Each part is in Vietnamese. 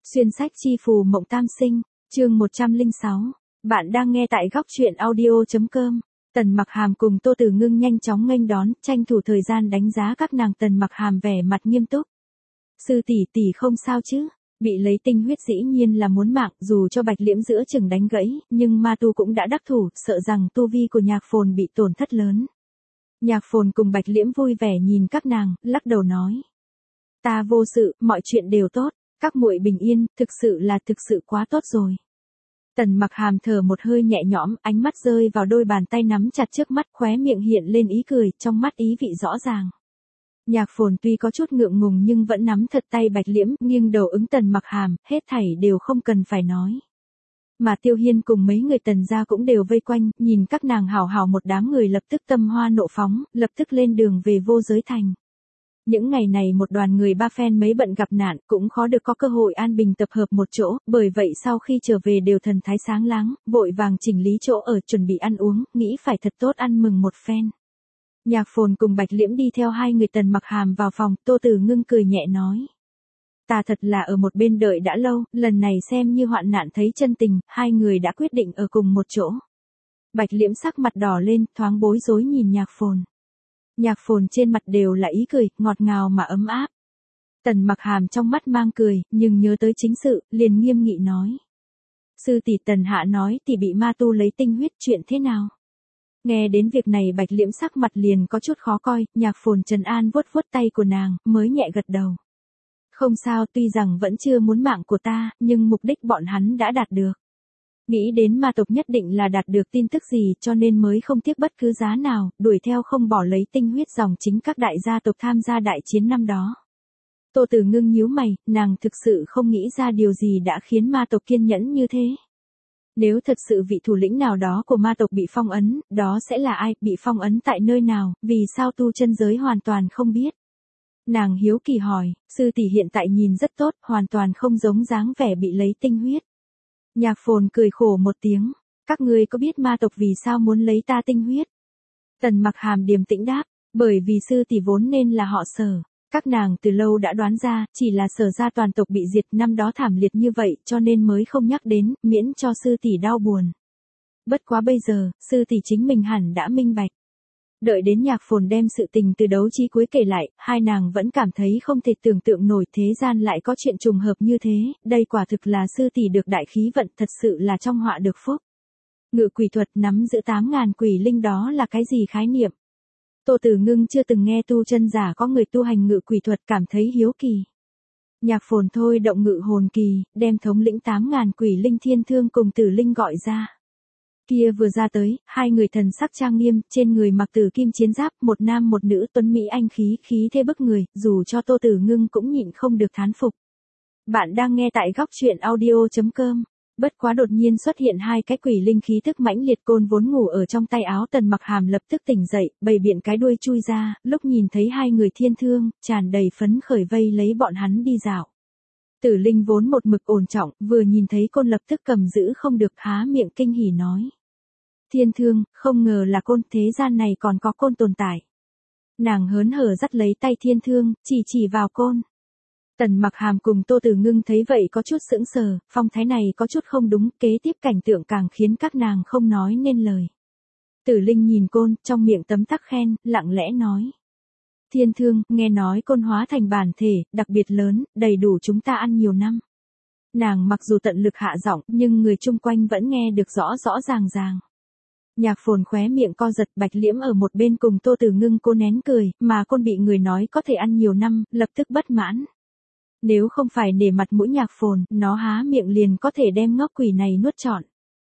Xuyên sách chi phù mộng tam sinh, chương 106. Bạn đang nghe tại góc truyện audio.com. Tần Mặc Hàm cùng Tô Tử Ngưng nhanh chóng nghênh đón, tranh thủ thời gian đánh giá các nàng. Tần Mặc Hàm vẻ mặt nghiêm túc. Sư tỷ tỷ không sao chứ? Bị lấy tinh huyết dĩ nhiên là muốn mạng, dù cho Bạch Liễm giữa chừng đánh gãy, nhưng ma tu cũng đã đắc thủ, sợ rằng tu vi của Nhạc Phồn bị tổn thất lớn. Nhạc Phồn cùng Bạch Liễm vui vẻ nhìn các nàng, lắc đầu nói: Ta vô sự, mọi chuyện đều tốt, các muội bình yên, thực sự quá tốt rồi. Tần Mặc Hàm thở một hơi nhẹ nhõm, ánh mắt rơi vào đôi bàn tay nắm chặt trước mắt, khóe miệng hiện lên ý cười, trong mắt ý vị rõ ràng. Nhạc Phồn tuy có chút ngượng ngùng nhưng vẫn nắm thật tay Bạch Liễm, nghiêng đầu ứng Tần Mặc Hàm, hết thảy đều không cần phải nói. Mà Tiêu Hiên cùng mấy người Tần gia cũng đều vây quanh, nhìn các nàng hào hào một đám người lập tức tâm hoa nộ phóng, lập tức lên đường về Vô Giới Thành. Những ngày này một đoàn người ba phen mấy bận gặp nạn, cũng khó được có cơ hội an bình tập hợp một chỗ, bởi vậy sau khi trở về đều thần thái sáng láng, vội vàng chỉnh lý chỗ ở, chuẩn bị ăn uống, nghĩ phải thật tốt ăn mừng một phen. Nhạc Phồn cùng Bạch Liễm đi theo hai người Tần Mặc Hàm vào phòng, Tô Tử Ngưng cười nhẹ nói: Ta thật là ở một bên đợi đã lâu, lần này xem như hoạn nạn thấy chân tình, hai người đã quyết định ở cùng một chỗ. Bạch Liễm sắc mặt đỏ lên, thoáng bối rối nhìn Nhạc Phồn. Nhạc Phồn trên mặt đều là ý cười, ngọt ngào mà ấm áp. Tần Mặc Hàm trong mắt mang cười, nhưng nhớ tới chính sự, liền nghiêm nghị nói: Sư tỷ, Tần hạ nói thì bị ma tu lấy tinh huyết, chuyện thế nào? Nghe đến việc này Bạch Liễm sắc mặt liền có chút khó coi, Nhạc Phồn trấn an vuốt vuốt tay của nàng, mới nhẹ gật đầu. Không sao, tuy rằng vẫn chưa muốn mạng của ta, nhưng mục đích bọn hắn đã đạt được. Nghĩ đến ma tộc nhất định là đạt được tin tức gì, cho nên mới không tiếc bất cứ giá nào, đuổi theo không bỏ lấy tinh huyết dòng chính các đại gia tộc tham gia đại chiến năm đó. Tô Tử Ngưng nhíu mày, nàng thực sự không nghĩ ra điều gì đã khiến ma tộc kiên nhẫn như thế. Nếu thật sự vị thủ lĩnh nào đó của ma tộc bị phong ấn, đó sẽ là ai, bị phong ấn tại nơi nào, vì sao tu chân giới hoàn toàn không biết. Nàng hiếu kỳ hỏi, sư tỷ hiện tại nhìn rất tốt, hoàn toàn không giống dáng vẻ bị lấy tinh huyết. Nhạc Phồn cười khổ một tiếng, các ngươi có biết ma tộc vì sao muốn lấy ta tinh huyết? Tần Mặc Hàm điềm tĩnh đáp, bởi vì sư tỷ vốn nên là họ Sở. Các nàng từ lâu đã đoán ra, chỉ là Sở gia toàn tộc bị diệt năm đó thảm liệt như vậy, cho nên mới không nhắc đến, miễn cho sư tỷ đau buồn. Bất quá bây giờ, sư tỷ chính mình hẳn đã minh bạch. Đợi đến Nhạc Phồn đem sự tình từ đấu chí cuối kể lại, hai nàng vẫn cảm thấy không thể tưởng tượng nổi thế gian lại có chuyện trùng hợp như thế, đây quả thực là sư tỷ được đại khí vận, thật sự là trong họa được phúc. Ngự quỷ thuật nắm giữ 8.000 quỷ linh đó là cái gì khái niệm? Tô Tử Ngưng chưa từng nghe tu chân giả có người tu hành ngự quỷ thuật, cảm thấy hiếu kỳ. Nhạc Phồn thôi động ngự hồn kỳ, đem thống lĩnh 8.000 quỷ linh Thiên Thương cùng Tử Linh gọi ra. Kia vừa ra tới, hai người thần sắc trang nghiêm, trên người mặc tử kim chiến giáp, một nam một nữ tuấn mỹ anh khí thế bức người, dù cho Tô Tử Ngưng cũng nhịn không được thán phục. Bạn đang nghe tại góc truyện audio.com. Bất quá đột nhiên xuất hiện hai cái quỷ linh khí tức mãnh liệt, Côn vốn ngủ ở trong tay áo Tần Mặc Hàm lập tức tỉnh dậy, bày biện cái đuôi chui ra, lúc nhìn thấy hai người Thiên Thương, tràn đầy phấn khởi vây lấy bọn hắn đi dạo. Tử Linh vốn một mực ổn trọng, vừa nhìn thấy Côn lập tức cầm giữ không được, há miệng kinh hỉ nói: Thiên Thương, không ngờ là Côn, thế gian này còn có Côn tồn tại. Nàng hớn hở dắt lấy tay Thiên Thương, chỉ vào Côn. Tần Mặc Hàm cùng Tô Tử Ngưng thấy vậy có chút sững sờ, phong thái này có chút không đúng, kế tiếp cảnh tượng càng khiến các nàng không nói nên lời. Tử Linh nhìn Côn, trong miệng tấm tắc khen, lặng lẽ nói: Thiên Thương, nghe nói Côn hóa thành bản thể, đặc biệt lớn, đầy đủ chúng ta ăn nhiều năm. Nàng mặc dù tận lực hạ giọng, nhưng người chung quanh vẫn nghe được rõ ràng. Nhạc Phồn khóe miệng co giật, Bạch Liễm ở một bên cùng Tô Tử Ngưng cô nén cười, mà Côn bị người nói có thể ăn nhiều năm, lập tức bất mãn. Nếu không phải nể mặt mũi Nhạc Phồn, nó há miệng liền có thể đem ngốc quỷ này nuốt trọn.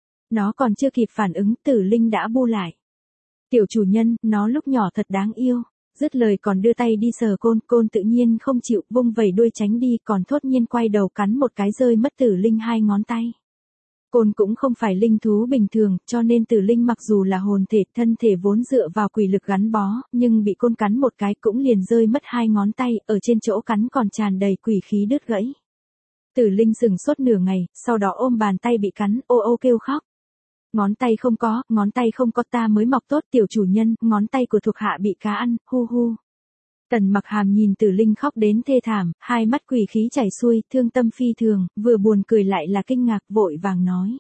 Nó còn chưa kịp phản ứng, Tử Linh đã bu lại. Tiểu chủ nhân, nó lúc nhỏ thật đáng yêu. Dứt lời còn đưa tay đi sờ Côn, Côn tự nhiên không chịu, vung vẩy đuôi tránh đi, còn thốt nhiên quay đầu cắn một cái rơi mất Tử Linh 2 ngón tay. Côn cũng không phải linh thú bình thường, cho nên Tử Linh mặc dù là hồn thể, thân thể vốn dựa vào quỷ lực gắn bó, nhưng bị Côn cắn một cái cũng liền rơi mất 2 ngón tay, ở trên chỗ cắn còn tràn đầy quỷ khí đứt gãy. Tử Linh sừng sốt nửa ngày, sau đó ôm bàn tay bị cắn, ô ô kêu khóc. Ngón tay không có, ta mới mọc tốt, tiểu chủ nhân, ngón tay của thuộc hạ bị cá ăn, hu hu. Tần Mặc Hàm nhìn Tử Linh khóc đến thê thảm, hai mắt quỷ khí chảy xuôi, thương tâm phi thường, vừa buồn cười lại là kinh ngạc, vội vàng nói.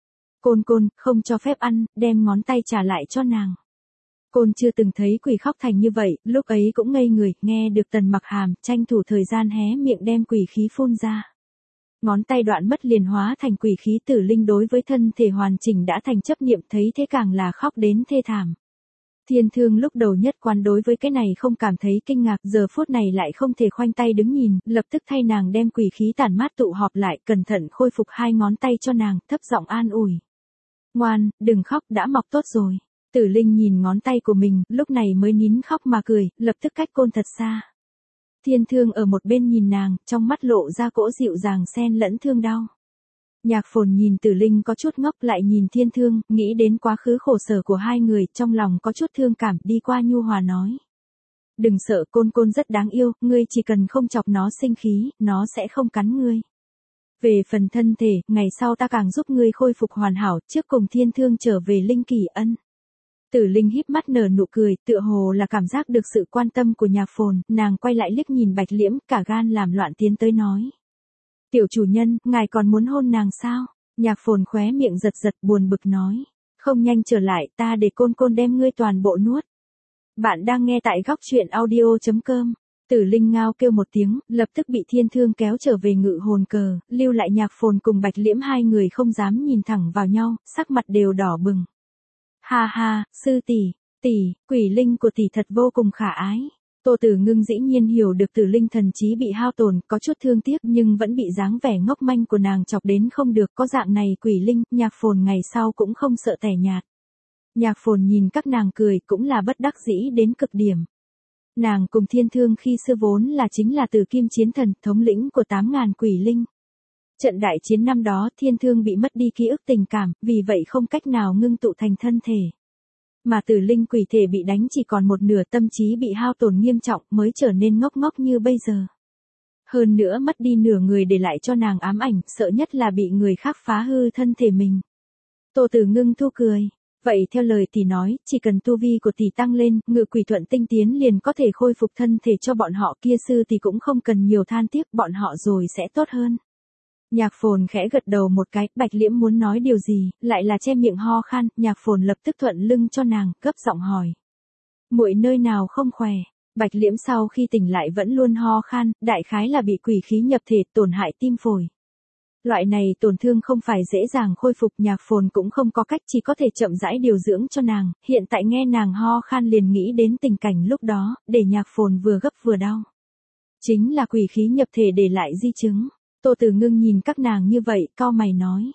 Côn Côn, không cho phép ăn, đem ngón tay trả lại cho nàng. Côn chưa từng thấy quỷ khóc thành như vậy, lúc ấy cũng ngây người, nghe được Tần Mặc Hàm, tranh thủ thời gian hé miệng đem quỷ khí phun ra. Ngón tay đoạn mất liền hóa thành quỷ khí. Tử Linh đối với thân thể hoàn chỉnh đã thành chấp niệm, thấy thế càng là khóc đến thê thảm. Thiên Thương lúc đầu nhất quán đối với cái này không cảm thấy kinh ngạc, giờ phút này lại không thể khoanh tay đứng nhìn, lập tức thay nàng đem quỷ khí tản mát tụ họp lại, cẩn thận khôi phục hai ngón tay cho nàng, thấp giọng an ủi. Ngoan, đừng khóc, đã mọc tốt rồi. Tử Linh nhìn ngón tay của mình, lúc này mới nín khóc mà cười, lập tức cách Côn thật xa. Thiên Thương ở một bên nhìn nàng, trong mắt lộ ra cỗ dịu dàng xen lẫn thương đau. Nhạc Phồn nhìn Tử Linh có chút ngốc, lại nhìn Thiên Thương, nghĩ đến quá khứ khổ sở của hai người, trong lòng có chút thương cảm, đi qua nhu hòa nói. Đừng sợ, Côn Côn rất đáng yêu, ngươi chỉ cần không chọc nó sinh khí, nó sẽ không cắn ngươi. Về phần thân thể, ngày sau ta càng giúp ngươi khôi phục hoàn hảo, trước cùng Thiên Thương trở về Linh Kỳ Ân. Tử Linh híp mắt nở nụ cười, tựa hồ là cảm giác được sự quan tâm của Nhạc Phồn, nàng quay lại liếc nhìn Bạch Liễm, cả gan làm loạn tiến tới nói. Tiểu chủ nhân, ngài còn muốn hôn nàng sao? Nhạc Phồn khóe miệng giật giật, buồn bực nói. Không, nhanh trở lại, ta để Côn Côn đem ngươi toàn bộ nuốt. Bạn đang nghe tại góc truyện audio.com. Tử Linh ngao kêu một tiếng, lập tức bị Thiên Thương kéo trở về ngự hồn cờ, lưu lại Nhạc Phồn cùng Bạch Liễm, hai người không dám nhìn thẳng vào nhau, sắc mặt đều đỏ bừng. Ha ha, sư tỷ, quỷ linh của tỷ thật vô cùng khả ái. Tô Tử Ngưng dĩ nhiên hiểu được Tử Linh thần trí bị hao tổn, có chút thương tiếc nhưng vẫn bị dáng vẻ ngốc manh của nàng chọc đến không được, có dạng này quỷ linh, Nhạc Phồn ngày sau cũng không sợ tẻ nhạt. Nhạc Phồn nhìn các nàng cười cũng là bất đắc dĩ đến cực điểm. Nàng cùng Thiên Thương khi xưa vốn là chính là Tử Kim Chiến Thần, thống lĩnh của 8.000 quỷ linh. Trận đại chiến năm đó Thiên Thương bị mất đi ký ức tình cảm, vì vậy không cách nào ngưng tụ thành thân thể. Mà Tử Linh quỷ thể bị đánh chỉ còn một nửa, tâm trí bị hao tổn nghiêm trọng mới trở nên ngốc ngốc như bây giờ. Hơn nữa mất đi nửa người để lại cho nàng ám ảnh, sợ nhất là bị người khác phá hư thân thể mình. Tô Tử Ngưng thu cười. Vậy theo lời tỷ nói, chỉ cần tu vi của tỷ tăng lên, ngự quỷ thuận tinh tiến liền có thể khôi phục thân thể cho bọn họ, kia sư tỷ cũng không cần nhiều than tiếc, bọn họ rồi sẽ tốt hơn. Nhạc Phồn khẽ gật đầu một cái, Bạch Liễm muốn nói điều gì, lại là che miệng ho khan, Nhạc Phồn lập tức thuận lưng cho nàng, gấp giọng hỏi. Muội nơi nào không khỏe? Bạch Liễm sau khi tỉnh lại vẫn luôn ho khan, đại khái là bị quỷ khí nhập thể, tổn hại tim phổi. Loại này tổn thương không phải dễ dàng khôi phục, Nhạc Phồn cũng không có cách, chỉ có thể chậm rãi điều dưỡng cho nàng, hiện tại nghe nàng ho khan liền nghĩ đến tình cảnh lúc đó, để Nhạc Phồn vừa gấp vừa đau. Chính là quỷ khí nhập thể để lại di chứng. Tô Tử Ngưng nhìn các nàng như vậy, cau mày nói.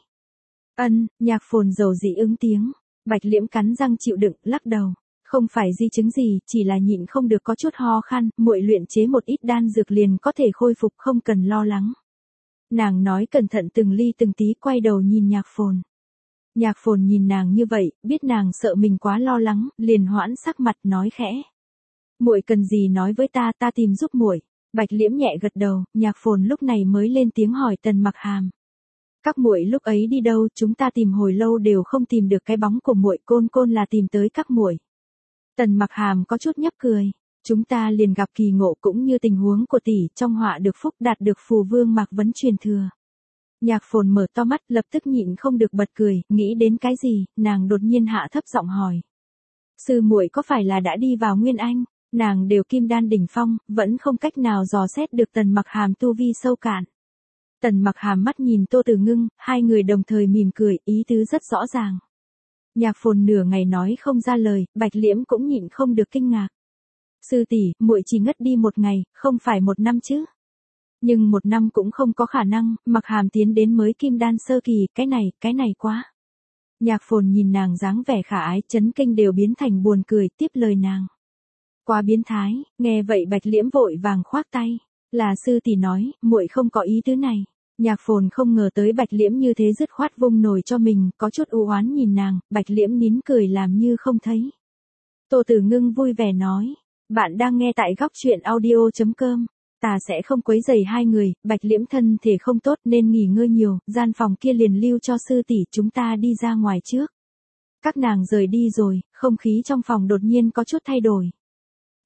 Nhạc Phồn dầu dĩ ứng tiếng. Bạch Liễm cắn răng chịu đựng, lắc đầu. Không phải di chứng gì, chỉ là nhịn không được có chút ho khan, muội luyện chế một ít đan dược liền có thể khôi phục, không cần lo lắng. Nàng nói cẩn thận từng ly từng tí, quay đầu nhìn Nhạc Phồn. Nhạc Phồn nhìn nàng như vậy, biết nàng sợ mình quá lo lắng, liền hoãn sắc mặt nói khẽ. Muội cần gì nói với ta, ta tìm giúp muội. Bạch Liễm nhẹ gật đầu, Nhạc Phồn lúc này mới lên tiếng hỏi Tần Mặc Hàm. Các muội lúc ấy đi đâu, chúng ta tìm hồi lâu đều không tìm được cái bóng của muội, Côn Côn là tìm tới các muội. Tần Mặc Hàm có chút nhấp cười, chúng ta liền gặp kỳ ngộ, cũng như tình huống của tỷ, trong họa được phúc, đạt được phù vương Mạc Vấn truyền thừa. Nhạc Phồn mở to mắt, lập tức nhịn không được bật cười, nghĩ đến cái gì, nàng đột nhiên hạ thấp giọng hỏi. Sư muội có phải là đã đi vào Nguyên Anh? Nàng đều kim đan đỉnh phong, vẫn không cách nào dò xét được Tần Mặc Hàm tu vi sâu cạn. Tần Mặc Hàm mắt nhìn Tô Tử Ngưng, hai người đồng thời mỉm cười, ý tứ rất rõ ràng. Nhạc Phồn nửa ngày nói không ra lời, Bạch Liễm cũng nhịn không được kinh ngạc. Sư tỷ, muội chỉ ngất đi một ngày, không phải một năm chứ? Nhưng một năm cũng không có khả năng, Mặc Hàm tiến đến mới kim đan sơ kỳ, cái này quá. Nhạc Phồn nhìn nàng dáng vẻ khả ái, chấn kinh đều biến thành buồn cười, tiếp lời nàng. Quá biến thái, nghe vậy Bạch Liễm vội vàng khoác tay. Là sư tỷ nói, muội không có ý tứ này. Nhạc Phồn không ngờ tới Bạch Liễm như thế dứt khoát vung nổi cho mình, có chút u oán nhìn nàng, Bạch Liễm nín cười làm như không thấy. Tô Tử Ngưng vui vẻ nói, bạn đang nghe tại góc truyện audio.com. Ta sẽ không quấy rầy hai người, Bạch Liễm thân thể không tốt nên nghỉ ngơi nhiều, gian phòng kia liền lưu cho sư tỷ, chúng ta đi ra ngoài trước. Các nàng rời đi rồi, không khí trong phòng đột nhiên có chút thay đổi.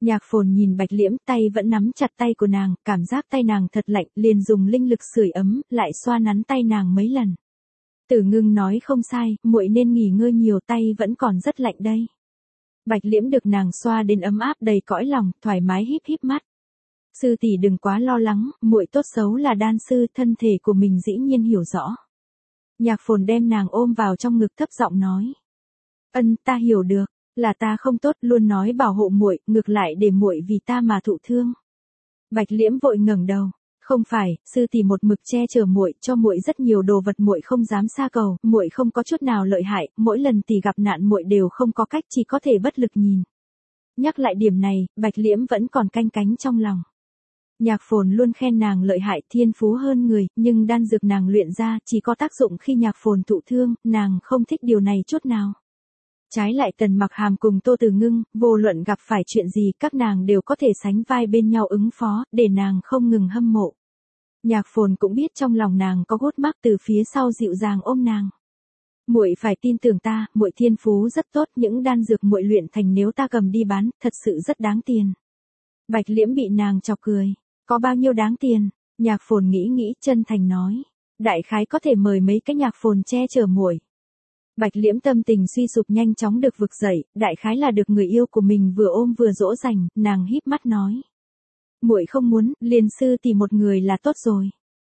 Nhạc Phồn nhìn Bạch Liễm, tay vẫn nắm chặt tay của nàng, cảm giác tay nàng thật lạnh, liền dùng linh lực sưởi ấm, lại xoa nắn tay nàng mấy lần. Tử Ngưng nói không sai, muội nên nghỉ ngơi nhiều, tay vẫn còn rất lạnh đây. Bạch Liễm được nàng xoa đến ấm áp đầy cõi lòng, thoải mái híp híp mắt. Sư tỷ đừng quá lo lắng, muội tốt xấu là đan sư, thân thể của mình dĩ nhiên hiểu rõ. Nhạc Phồn đem nàng ôm vào trong ngực thấp giọng nói. Ân, ta hiểu được, là ta không tốt, luôn nói bảo hộ muội, ngược lại để muội vì ta mà thụ thương. Bạch Liễm vội ngẩng đầu. Không phải, sư tỷ một mực che chở muội, cho muội rất nhiều đồ vật muội không dám xa cầu, muội không có chút nào lợi hại, mỗi lần tỷ gặp nạn muội đều không có cách, chỉ có thể bất lực nhìn. Nhắc lại điểm này, Bạch Liễm vẫn còn canh cánh trong lòng. Nhạc Phồn luôn khen nàng lợi hại, thiên phú hơn người, nhưng đan dược nàng luyện ra chỉ có tác dụng khi Nhạc Phồn thụ thương, nàng không thích điều này chút nào. Trái lại Tần Mặc Hàm cùng Tô Từ Ngưng, vô luận gặp phải chuyện gì các nàng đều có thể sánh vai bên nhau ứng phó, để nàng không ngừng hâm mộ. Nhạc Phồn cũng biết trong lòng nàng có gút mắc, từ phía sau dịu dàng ôm nàng. Muội phải tin tưởng ta, muội thiên phú rất tốt, những đan dược muội luyện thành nếu ta cầm đi bán, thật sự rất đáng tiền. Bạch Liễm bị nàng chọc cười, có bao nhiêu đáng tiền? Nhạc Phồn nghĩ chân thành nói, đại khái có thể mời mấy cái Nhạc Phồn che chở muội. Bạch Liễm tâm tình suy sụp nhanh chóng được vực dậy, đại khái là được người yêu của mình vừa ôm vừa dỗ dành, nàng híp mắt nói. Muội không muốn, liền sư tỷ một người là tốt rồi.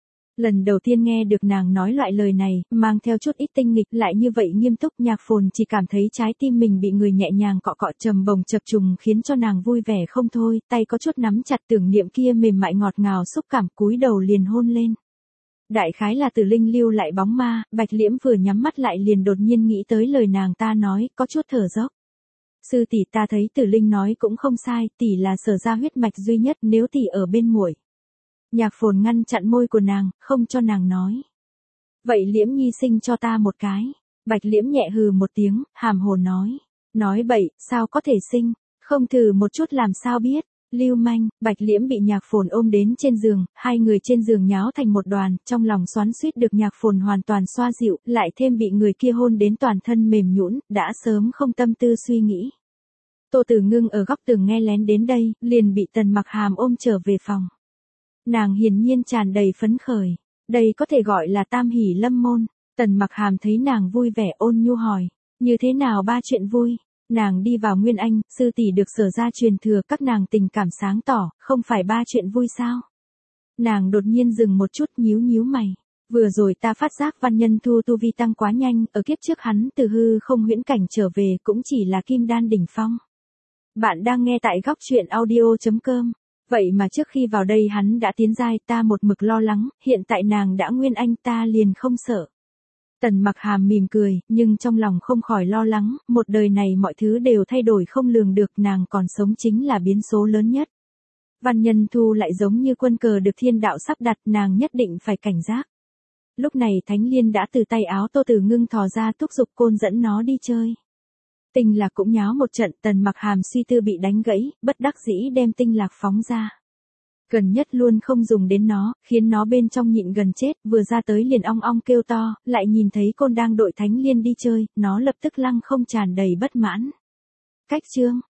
Lần đầu tiên nghe được nàng nói loại lời này, mang theo chút ít tinh nghịch, lại như vậy nghiêm túc, Nhạc Phồn chỉ cảm thấy trái tim mình bị người nhẹ nhàng cọ cọ trầm bồng chập trùng, khiến cho nàng vui vẻ không thôi, tay có chút nắm chặt tưởng niệm kia mềm mại ngọt ngào xúc cảm, cúi đầu liền hôn lên. Đại khái là Tử Linh lưu lại bóng ma, Bạch Liễm vừa nhắm mắt lại liền đột nhiên nghĩ tới lời nàng ta nói, có chút thở dốc. Sư tỷ, ta thấy Tử Linh nói cũng không sai, tỷ là Sở gia huyết mạch duy nhất, nếu tỷ ở bên muội. Nhạc Phồn ngăn chặn môi của nàng, không cho nàng nói. Vậy Liễm nhi sinh cho ta một cái. Bạch Liễm nhẹ hừ một tiếng, hàm hồ nói. Nói bậy, sao có thể sinh, không thử một chút làm sao biết. Lưu manh, Bạch Liễm bị Nhạc Phồn ôm đến trên giường, hai người trên giường nháo thành một đoàn, trong lòng xoắn xuýt được Nhạc Phồn hoàn toàn xoa dịu, lại thêm bị người kia hôn đến toàn thân mềm nhũn, đã sớm không tâm tư suy nghĩ. Tô Từ Ngưng ở góc tường nghe lén đến đây, liền bị Tần Mặc Hàm ôm trở về phòng. Nàng hiển nhiên tràn đầy phấn khởi, đây có thể gọi là tam hỷ lâm môn. Tần Mặc Hàm thấy nàng vui vẻ ôn nhu hỏi, như thế nào ba chuyện vui? Nàng đi vào Nguyên Anh, sư tỷ được Sở gia truyền thừa, các nàng tình cảm sáng tỏ, không phải ba chuyện vui sao? Nàng đột nhiên dừng một chút, nhíu mày. Vừa rồi ta phát giác Văn Nhân Thu tu vi tăng quá nhanh, ở kiếp trước hắn từ hư không huyễn cảnh trở về cũng chỉ là kim đan đỉnh phong. Bạn đang nghe tại góc truyện audio.com. Vậy mà trước khi vào đây hắn đã tiến giai, ta một mực lo lắng, hiện tại nàng đã Nguyên Anh ta liền không sợ. Tần Mặc Hàm mỉm cười, nhưng trong lòng không khỏi lo lắng, một đời này mọi thứ đều thay đổi không lường được, nàng còn sống chính là biến số lớn nhất. Văn Nhân Thu lại giống như quân cờ được thiên đạo sắp đặt, nàng nhất định phải cảnh giác. Lúc này Thánh Liên đã từ tay áo Tô Từ Ngưng thò ra thúc giục Côn dẫn nó đi chơi. Tinh Lạc cũng nháo một trận, Tần Mặc Hàm suy tư bị đánh gãy, bất đắc dĩ đem Tinh Lạc phóng ra. Gần nhất luôn không dùng đến nó, khiến nó bên trong nhịn gần chết, vừa ra tới liền ong ong kêu to, lại nhìn thấy Côn đang đội Thánh Liên đi chơi, nó lập tức lăng không tràn đầy bất mãn. Cách chương,